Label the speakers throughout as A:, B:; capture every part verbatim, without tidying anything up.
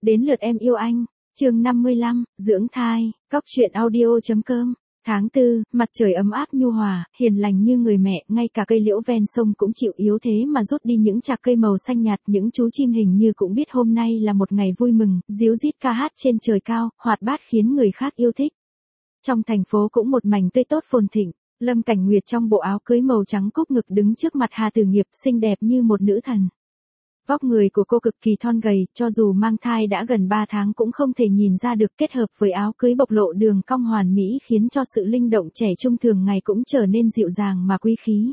A: Đến lượt em yêu anh, chương năm mươi lăm, dưỡng thai, cóc truyện audio.com. Tháng tư, mặt trời ấm áp nhu hòa, hiền lành như người mẹ, ngay cả cây liễu ven sông cũng chịu yếu thế mà rút đi những chạc cây màu xanh nhạt, những chú chim hình như cũng biết hôm nay là một ngày vui mừng, ríu rít ca hát trên trời cao, hoạt bát khiến người khác yêu thích. Trong thành phố cũng một mảnh tươi tốt phồn thịnh, Lâm Cảnh Nguyệt trong bộ áo cưới màu trắng cúp ngực đứng trước mặt Hà Tử Nghiệp, xinh đẹp như một nữ thần. Vóc người của cô cực kỳ thon gầy, cho dù mang thai đã gần ba tháng cũng không thể nhìn ra được, kết hợp với áo cưới bộc lộ đường cong hoàn mỹ khiến cho sự linh động trẻ trung thường ngày cũng trở nên dịu dàng mà quý khí.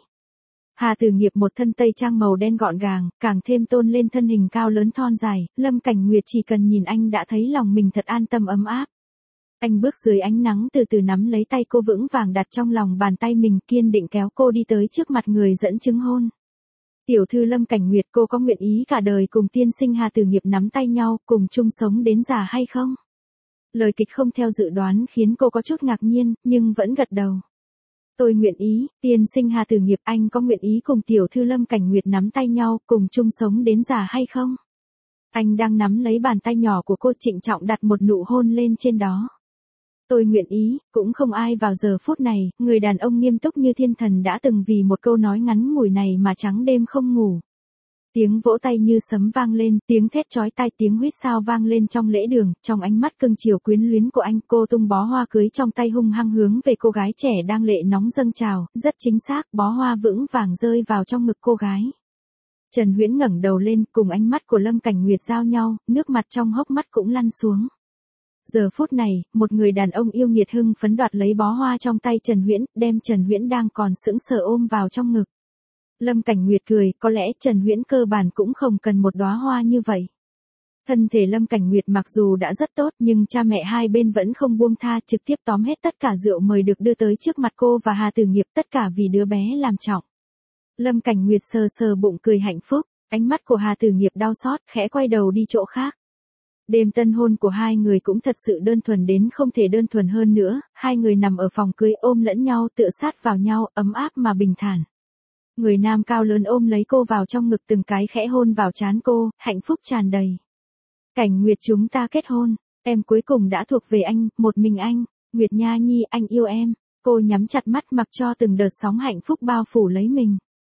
A: Hà Tử Nghiệp một thân tây trang màu đen gọn gàng, càng thêm tôn lên thân hình cao lớn thon dài, Lâm Cảnh Nguyệt chỉ cần nhìn anh đã thấy lòng mình thật an tâm ấm áp. Anh bước dưới ánh nắng từ từ nắm lấy tay cô vững vàng đặt trong lòng bàn tay mình, kiên định kéo cô đi tới trước mặt người dẫn chứng hôn. Tiểu thư Lâm Cảnh Nguyệt, cô có nguyện ý cả đời cùng tiên sinh Hà Tử Nghiệp nắm tay nhau, cùng chung sống đến già hay không? Lời kịch không theo dự đoán khiến cô có chút ngạc nhiên, nhưng vẫn gật đầu. Tôi nguyện ý, tiên sinh Hà Tử Nghiệp, anh có nguyện ý cùng tiểu thư Lâm Cảnh Nguyệt nắm tay nhau, cùng chung sống đến già hay không? Anh đang nắm lấy bàn tay nhỏ của cô, trịnh trọng đặt một nụ hôn lên trên đó. Tôi nguyện ý, cũng không ai vào giờ phút này, người đàn ông nghiêm túc như thiên thần đã từng vì một câu nói ngắn ngủi này mà trắng đêm không ngủ. Tiếng vỗ tay như sấm vang lên, tiếng thét chói tai, tiếng huýt sáo vang lên trong lễ đường, trong ánh mắt cưng chiều quyến luyến của anh, cô tung bó hoa cưới trong tay hung hăng hướng về cô gái trẻ đang lệ nóng dâng trào, rất chính xác, bó hoa vững vàng rơi vào trong ngực cô gái. Trần Huyễn ngẩng đầu lên, cùng ánh mắt của Lâm Cảnh Nguyệt giao nhau, nước mặt trong hốc mắt cũng lăn xuống. Giờ phút này, một người đàn ông yêu nghiệt hưng phấn đoạt lấy bó hoa trong tay Trần Huyễn, đem Trần Huyễn đang còn sững sờ ôm vào trong ngực. Lâm Cảnh Nguyệt cười, có lẽ Trần Huyễn cơ bản cũng không cần một đóa hoa như vậy. Thân thể Lâm Cảnh Nguyệt mặc dù đã rất tốt nhưng cha mẹ hai bên vẫn không buông tha, trực tiếp tóm hết tất cả rượu mời được đưa tới trước mặt cô và Hà Tử Nghiệp, tất cả vì đứa bé làm trọng. Lâm Cảnh Nguyệt sờ sờ bụng cười hạnh phúc, ánh mắt của Hà Tử Nghiệp đau xót, khẽ quay đầu đi chỗ khác. Đêm tân hôn của hai người cũng thật sự đơn thuần đến không thể đơn thuần hơn nữa, hai người nằm ở phòng cưới ôm lẫn nhau tựa sát vào nhau, ấm áp mà bình thản. Người nam cao lớn ôm lấy cô vào trong ngực từng cái khẽ hôn vào trán cô, hạnh phúc tràn đầy. Cảnh Nguyệt, chúng ta kết hôn, em cuối cùng đã thuộc về anh, một mình anh, Nguyệt Nha Nhi, anh yêu em. Cô nhắm chặt mắt mặc cho từng đợt sóng hạnh phúc bao phủ lấy mình.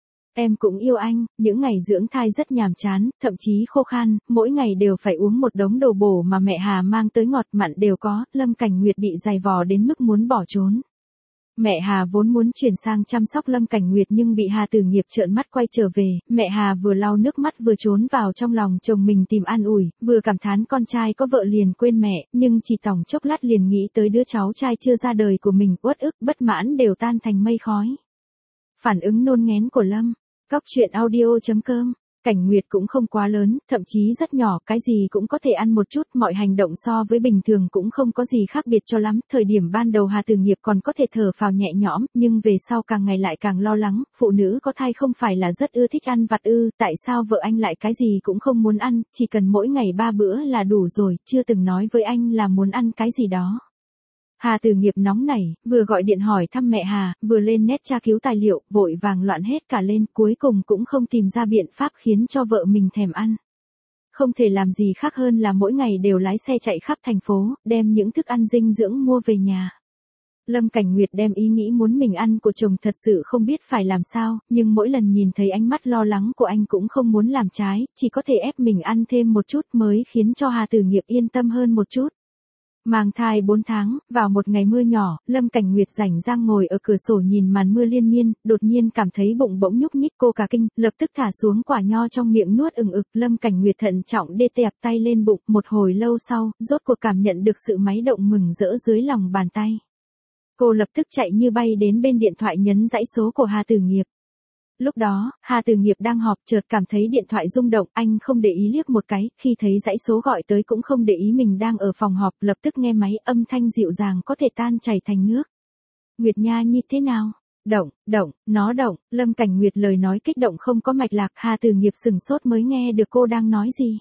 A: Em cũng yêu anh, những ngày dưỡng thai rất nhàm chán, thậm chí khô khan, mỗi ngày đều phải uống một đống đồ bổ mà mẹ Hà mang tới ngọt mặn đều có, Lâm Cảnh Nguyệt bị dày vò đến mức muốn bỏ trốn. Mẹ Hà vốn muốn chuyển sang chăm sóc Lâm Cảnh Nguyệt nhưng bị Hà Tử Nghiệp trợn mắt quay trở về, mẹ Hà vừa lau nước mắt vừa trốn vào trong lòng chồng mình tìm an ủi, vừa cảm thán con trai có vợ liền quên mẹ, nhưng chỉ tỏng chốc lát liền nghĩ tới đứa cháu trai chưa ra đời của mình, uất ức, bất mãn đều tan thành mây khói. Phản ứng nôn nghén của Lâm Cóc truyện audio.com. Cảnh Nguyệt cũng không quá lớn, thậm chí rất nhỏ, cái gì cũng có thể ăn một chút, mọi hành động so với bình thường cũng không có gì khác biệt cho lắm. Thời điểm ban đầu Hà Tử Nghiệp còn có thể thở phào nhẹ nhõm, nhưng về sau càng ngày lại càng lo lắng, phụ nữ có thai không phải là rất ưa thích ăn vặt ư, tại sao vợ anh lại cái gì cũng không muốn ăn, chỉ cần mỗi ngày ba bữa là đủ rồi, chưa từng nói với anh là muốn ăn cái gì đó. Hà Tử Nghiệp nóng nảy, vừa gọi điện hỏi thăm mẹ Hà, vừa lên net tra cứu tài liệu, vội vàng loạn hết cả lên, cuối cùng cũng không tìm ra biện pháp khiến cho vợ mình thèm ăn. Không thể làm gì khác hơn là mỗi ngày đều lái xe chạy khắp thành phố, đem những thức ăn dinh dưỡng mua về nhà. Lâm Cảnh Nguyệt đem ý nghĩ muốn mình ăn của chồng thật sự không biết phải làm sao, nhưng mỗi lần nhìn thấy ánh mắt lo lắng của anh cũng không muốn làm trái, chỉ có thể ép mình ăn thêm một chút mới khiến cho Hà Tử Nghiệp yên tâm hơn một chút. Mang thai bốn tháng, vào một ngày mưa nhỏ, Lâm Cảnh Nguyệt rảnh rang ngồi ở cửa sổ nhìn màn mưa liên miên, đột nhiên cảm thấy bụng bỗng nhúc nhích, cô cả kinh, lập tức thả xuống quả nho trong miệng nuốt ừng ực. Lâm Cảnh Nguyệt thận trọng đê tẹp tay lên bụng, một hồi lâu sau, rốt cuộc cảm nhận được sự máy động mừng rỡ dưới lòng bàn tay. Cô lập tức chạy như bay đến bên điện thoại nhấn dãy số của Hà Tử Nghiệp. Lúc đó, Hà Tử Nghiệp đang họp, chợt cảm thấy điện thoại rung động, anh không để ý liếc một cái, khi thấy dãy số gọi tới cũng không để ý mình đang ở phòng họp, lập tức nghe máy, âm thanh dịu dàng có thể tan chảy thành nước. Nguyệt Nha Nhi thế nào? Động, động, nó động, Lâm Cảnh Nguyệt lời nói kích động không có mạch lạc, Hà Tử Nghiệp sừng sốt mới nghe được cô đang nói gì.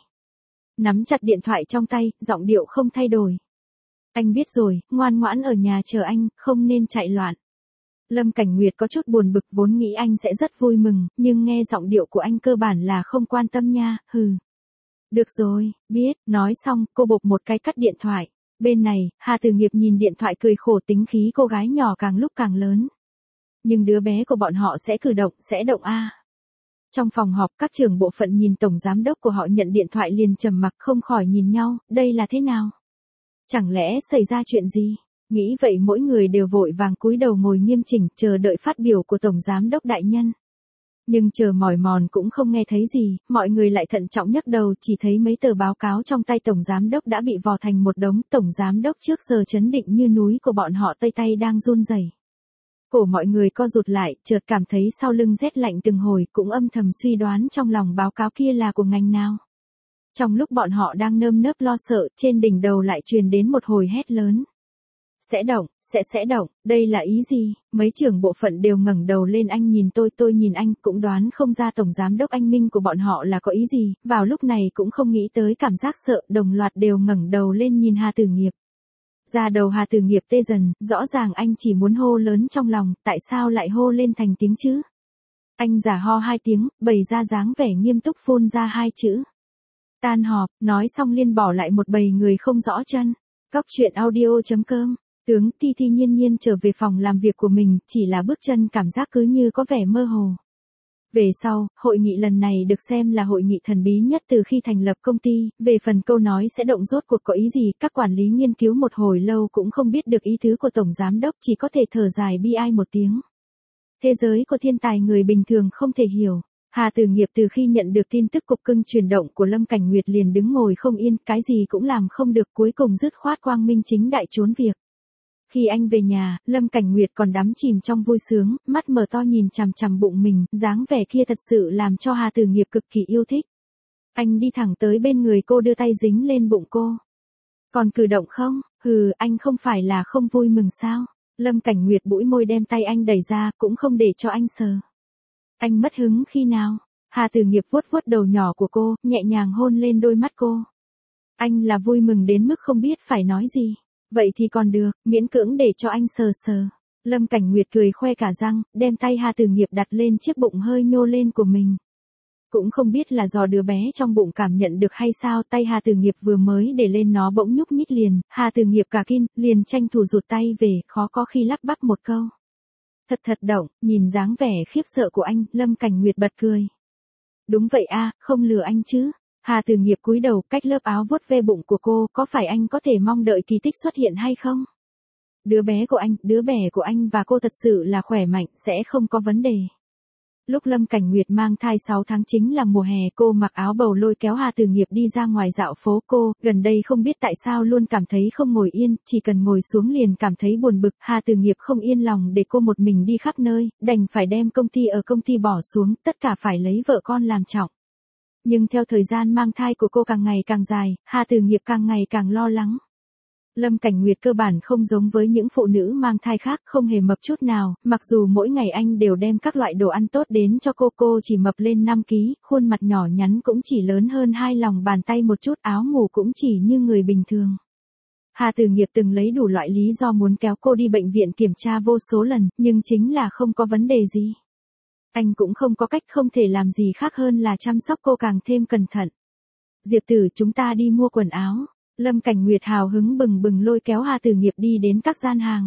A: Nắm chặt điện thoại trong tay, giọng điệu không thay đổi. Anh biết rồi, ngoan ngoãn ở nhà chờ anh, không nên chạy loạn. Lâm Cảnh Nguyệt có chút buồn bực, vốn nghĩ anh sẽ rất vui mừng, nhưng nghe giọng điệu của anh cơ bản là không quan tâm nha, hừ. Được rồi, biết, nói xong, cô bộp một cái cắt điện thoại. Bên này, Hà Từ Nghiệp nhìn điện thoại cười khổ, tính khí cô gái nhỏ càng lúc càng lớn. Nhưng đứa bé của bọn họ sẽ cử động, sẽ động a. Trong phòng họp, các trưởng bộ phận nhìn tổng giám đốc của họ nhận điện thoại liền trầm mặc, không khỏi nhìn nhau, đây là thế nào? Chẳng lẽ xảy ra chuyện gì? Nghĩ vậy mỗi người đều vội vàng cúi đầu ngồi nghiêm chỉnh, chờ đợi phát biểu của tổng giám đốc đại nhân. Nhưng chờ mỏi mòn cũng không nghe thấy gì, mọi người lại thận trọng nhấc đầu, chỉ thấy mấy tờ báo cáo trong tay tổng giám đốc đã bị vò thành một đống. Tổng giám đốc trước giờ trấn định như núi của bọn họ tây tay đang run rẩy. Cổ mọi người co rụt lại, chợt cảm thấy sau lưng rét lạnh từng hồi, cũng âm thầm suy đoán trong lòng báo cáo kia là của ngành nào. Trong lúc bọn họ đang nơm nớp lo sợ, trên đỉnh đầu lại truyền đến một hồi hét lớn. Sẽ động, sẽ sẽ động, đây là ý gì? Mấy trưởng bộ phận đều ngẩng đầu lên, anh nhìn tôi, tôi nhìn anh, cũng đoán không ra tổng giám đốc anh minh của bọn họ là có ý gì, vào lúc này cũng không nghĩ tới cảm giác sợ, đồng loạt đều ngẩng đầu lên nhìn Hà Tử Nghiệp. Da đầu Hà Tử Nghiệp tê dần, rõ ràng anh chỉ muốn hô lớn trong lòng, tại sao lại hô lên thành tiếng chứ? Anh giả ho hai tiếng, bày ra dáng vẻ nghiêm túc phun ra hai chữ. Tan họp, nói xong liên bỏ lại một bầy người không rõ chân. Cóc truyện audio chấm com. Tướng Ti Thi nhiên nhiên trở về phòng làm việc của mình, chỉ là bước chân cảm giác cứ như có vẻ mơ hồ. Về sau, hội nghị lần này được xem là hội nghị thần bí nhất từ khi thành lập công ty, về phần câu nói sẽ động rốt cuộc có ý gì, các quản lý nghiên cứu một hồi lâu cũng không biết được ý tứ của tổng giám đốc, chỉ có thể thở dài bi ai một tiếng. Thế giới của thiên tài người bình thường không thể hiểu. Hà Tử Nghiệp từ khi nhận được tin tức cục cưng chuyển động của Lâm Cảnh Nguyệt liền đứng ngồi không yên, cái gì cũng làm không được, cuối cùng dứt khoát quang minh chính đại trốn việc. Khi anh về nhà, Lâm Cảnh Nguyệt còn đắm chìm trong vui sướng, mắt mở to nhìn chằm chằm bụng mình, dáng vẻ kia thật sự làm cho Hà Tử Nghiệp cực kỳ yêu thích. Anh đi thẳng tới bên người cô, đưa tay dính lên bụng cô. Còn cử động không? Hừ, anh không phải là không vui mừng sao? Lâm Cảnh Nguyệt bũi môi đem tay anh đẩy ra, cũng không để cho anh sờ. Anh mất hứng khi nào? Hà Tử Nghiệp vuốt vuốt đầu nhỏ của cô, nhẹ nhàng hôn lên đôi mắt cô. Anh là vui mừng đến mức không biết phải nói gì. Vậy thì còn được, miễn cưỡng để cho anh sờ sờ. Lâm Cảnh Nguyệt cười khoe cả răng, đem tay Hà Tử Nghiệp đặt lên chiếc bụng hơi nhô lên của mình. Cũng không biết là do đứa bé trong bụng cảm nhận được hay sao, tay Hà Tử Nghiệp vừa mới để lên nó bỗng nhúc nhích liền, Hà Tử Nghiệp cả kinh, liền tranh thủ rụt tay về, khó có khi lắp bắp một câu. Thật thật động, nhìn dáng vẻ khiếp sợ của anh, Lâm Cảnh Nguyệt bật cười. Đúng vậy a, không lừa anh chứ. Hà Tử Nghiệp cúi đầu, cách lớp áo vuốt ve bụng của cô, có phải anh có thể mong đợi kỳ tích xuất hiện hay không? Đứa bé của anh, đứa bé của anh và cô thật sự là khỏe mạnh, sẽ không có vấn đề. Lúc Lâm Cảnh Nguyệt mang thai sáu tháng chính là mùa hè, cô mặc áo bầu lôi kéo Hà Tử Nghiệp đi ra ngoài dạo phố. Cô, gần đây không biết tại sao luôn cảm thấy không ngồi yên, chỉ cần ngồi xuống liền cảm thấy buồn bực. Hà Tử Nghiệp không yên lòng để cô một mình đi khắp nơi, đành phải đem công ty ở công ty bỏ xuống, tất cả phải lấy vợ con làm trọng. Nhưng theo thời gian mang thai của cô càng ngày càng dài, Hà Tử Nghiệp càng ngày càng lo lắng. Lâm Cảnh Nguyệt cơ bản không giống với những phụ nữ mang thai khác, không hề mập chút nào, mặc dù mỗi ngày anh đều đem các loại đồ ăn tốt đến cho cô, cô chỉ mập lên năm ký, khuôn mặt nhỏ nhắn cũng chỉ lớn hơn hai lòng bàn tay một chút, áo ngủ cũng chỉ như người bình thường. Hà Tử Nghiệp từng lấy đủ loại lý do muốn kéo cô đi bệnh viện kiểm tra vô số lần, nhưng chính là không có vấn đề gì. Anh cũng không có cách, không thể làm gì khác hơn là chăm sóc cô càng thêm cẩn thận. Diệp Tử, chúng ta đi mua quần áo. Lâm Cảnh Nguyệt hào hứng bừng bừng lôi kéo Hà Tử Nghiệp đi đến các gian hàng.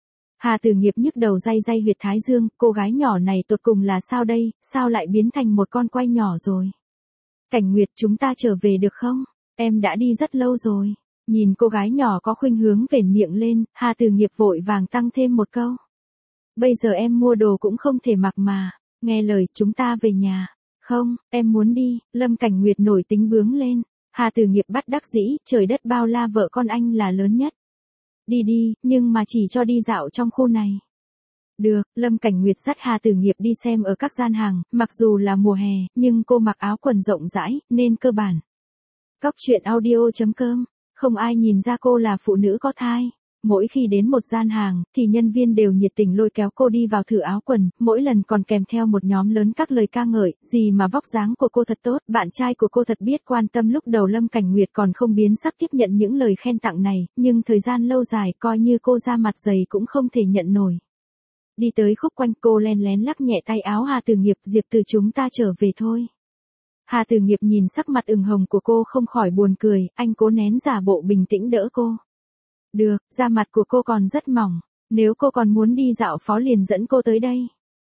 A: Hà Tử Nghiệp nhức đầu day day huyệt thái dương, cô gái nhỏ này tột cùng là sao đây, sao lại biến thành một con quay nhỏ rồi? Cảnh Nguyệt, chúng ta trở về được không? Em đã đi rất lâu rồi. Nhìn cô gái nhỏ có khuynh hướng vểnh miệng lên, Hà Tử Nghiệp vội vàng tăng thêm một câu. Bây giờ em mua đồ cũng không thể mặc mà. Nghe lời, chúng ta về nhà. Không, em muốn đi. Lâm Cảnh Nguyệt nổi tính bướng lên. Hà Tử Nghiệp bắt đắc dĩ, trời đất bao la, vợ con anh là lớn nhất. Đi đi, nhưng mà chỉ cho đi dạo trong khu này. Được, Lâm Cảnh Nguyệt dắt Hà Tử Nghiệp đi xem ở các gian hàng, mặc dù là mùa hè, nhưng cô mặc áo quần rộng rãi, nên cơ bản. Cóc truyện audio chấm com, không ai nhìn ra cô là phụ nữ có thai. Mỗi khi đến một gian hàng, thì nhân viên đều nhiệt tình lôi kéo cô đi vào thử áo quần, mỗi lần còn kèm theo một nhóm lớn các lời ca ngợi, gì mà vóc dáng của cô thật tốt, bạn trai của cô thật biết quan tâm. Lúc đầu Lâm Cảnh Nguyệt còn không biến sắc tiếp nhận những lời khen tặng này, nhưng thời gian lâu dài coi như cô ra mặt dày cũng không thể nhận nổi. Đi tới khúc quanh, cô len lén lắc nhẹ tay áo Hà Tử Nghiệp, Diệp Từ, chúng ta trở về thôi. Hà Tử Nghiệp nhìn sắc mặt ửng hồng của cô không khỏi buồn cười, anh cố nén giả bộ bình tĩnh đỡ cô. Được, da mặt của cô còn rất mỏng, nếu cô còn muốn đi dạo phố liền dẫn cô tới đây.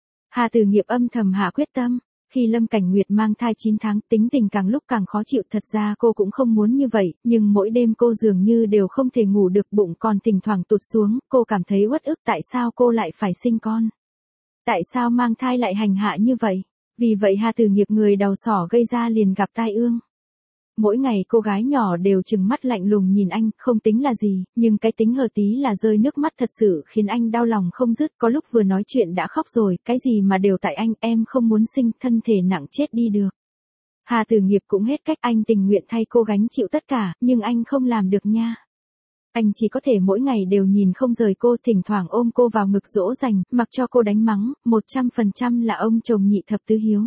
A: Hà Tử Nghiệp âm thầm hạ quyết tâm. Khi Lâm Cảnh Nguyệt mang thai chín tháng, tính tình càng lúc càng khó chịu, thật ra cô cũng không muốn như vậy, nhưng mỗi đêm cô dường như đều không thể ngủ được, bụng còn thỉnh thoảng tụt xuống, cô cảm thấy uất ức tại sao cô lại phải sinh con. Tại sao mang thai lại hành hạ như vậy? Vì vậy Hà Tử Nghiệp người đầu sỏ gây ra liền gặp tai ương. Mỗi ngày cô gái nhỏ đều trừng mắt lạnh lùng nhìn anh, không tính là gì, nhưng cái tính hờ tí là rơi nước mắt thật sự khiến anh đau lòng không dứt, có lúc vừa nói chuyện đã khóc rồi, cái gì mà đều tại anh, em không muốn sinh, thân thể nặng chết đi được. Hà Tử Nghiệp cũng hết cách, anh tình nguyện thay cô gánh chịu tất cả, nhưng anh không làm được nha. Anh chỉ có thể mỗi ngày đều nhìn không rời cô, thỉnh thoảng ôm cô vào ngực dỗ dành, mặc cho cô đánh mắng, một trăm phần trăm là ông chồng nhị thập tứ hiếu.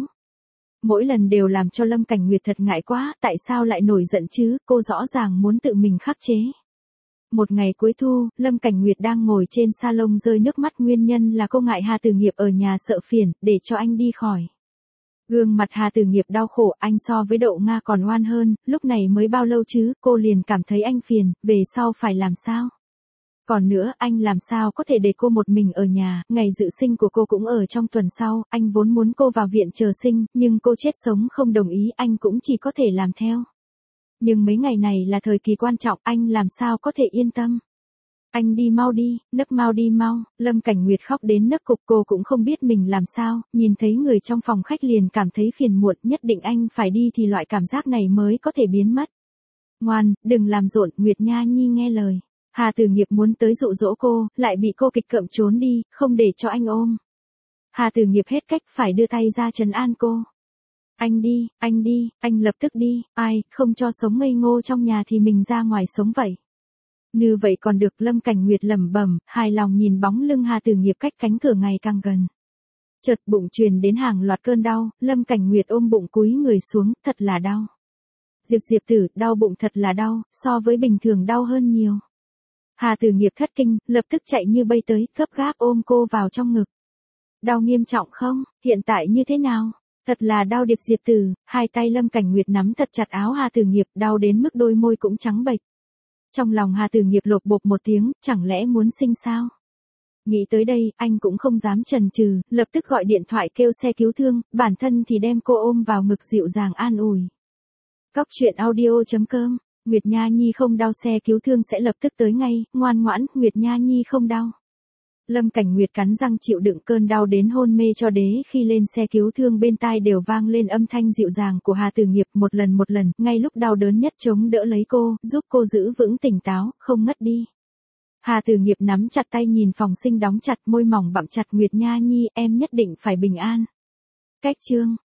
A: Mỗi lần đều làm cho Lâm Cảnh Nguyệt thật ngại quá, tại sao lại nổi giận chứ, cô rõ ràng muốn tự mình khắc chế. Một ngày cuối thu, Lâm Cảnh Nguyệt đang ngồi trên salon rơi nước mắt, nguyên nhân là cô ngại Hà Tử Nghiệp ở nhà sợ phiền, để cho anh đi khỏi. Gương mặt Hà Tử Nghiệp đau khổ, anh so với Đậu Nga còn oan hơn, lúc này mới bao lâu chứ, cô liền cảm thấy anh phiền, về sau phải làm sao? Còn nữa, anh làm sao có thể để cô một mình ở nhà, ngày dự sinh của cô cũng ở trong tuần sau, anh vốn muốn cô vào viện chờ sinh, nhưng cô chết sống không đồng ý, anh cũng chỉ có thể làm theo. Nhưng mấy ngày này là thời kỳ quan trọng, anh làm sao có thể yên tâm. Anh đi mau đi, nấc mau đi mau, Lâm Cảnh Nguyệt khóc đến nấc cục, cô cũng không biết mình làm sao, nhìn thấy người trong phòng khách liền cảm thấy phiền muộn, nhất định anh phải đi thì loại cảm giác này mới có thể biến mất. Ngoan, đừng làm rộn, Nguyệt Nha Nhi nghe lời. Hà Tử Nghiệp muốn tới dụ dỗ cô, lại bị cô kịch cợm trốn đi, không để cho anh ôm. Hà Tử Nghiệp hết cách phải đưa tay ra trấn an cô. Anh đi, anh đi, anh lập tức đi, ai, không cho sống ngây ngô trong nhà thì mình ra ngoài sống vậy. Như vậy còn được, Lâm Cảnh Nguyệt lẩm bẩm, hài lòng nhìn bóng lưng Hà Tử Nghiệp cách cánh cửa ngày càng gần. Chợt bụng truyền đến hàng loạt cơn đau, Lâm Cảnh Nguyệt ôm bụng cúi người xuống, thật là đau. Diệp Diệp Tử, đau bụng thật là đau, so với bình thường đau hơn nhiều. Hà Tử Nghiệp thất kinh, lập tức chạy như bay tới, gấp gáp ôm cô vào trong ngực. Đau nghiêm trọng không, hiện tại như thế nào? Thật là đau Điệp Diệp Tử, hai tay Lâm Cảnh Nguyệt nắm thật chặt áo Hà Tử Nghiệp, đau đến mức đôi môi cũng trắng bệch. Trong lòng Hà Tử Nghiệp lột bột một tiếng, chẳng lẽ muốn sinh sao? Nghĩ tới đây, anh cũng không dám chần chừ, lập tức gọi điện thoại kêu xe cứu thương, bản thân thì đem cô ôm vào ngực dịu dàng an ủi. Cóc truyện audio chấm com, Nguyệt Nha Nhi không đau, xe cứu thương sẽ lập tức tới ngay, ngoan ngoãn, Nguyệt Nha Nhi không đau. Lâm Cảnh Nguyệt cắn răng chịu đựng cơn đau đến hôn mê cho đế, khi lên xe cứu thương bên tai đều vang lên âm thanh dịu dàng của Hà Tử Nghiệp, một lần một lần, ngay lúc đau đớn nhất chống đỡ lấy cô, giúp cô giữ vững tỉnh táo, không ngất đi. Hà Tử Nghiệp nắm chặt tay nhìn phòng sinh đóng chặt, môi mỏng bặm chặt, Nguyệt Nha Nhi, em nhất định phải bình an. Cách chương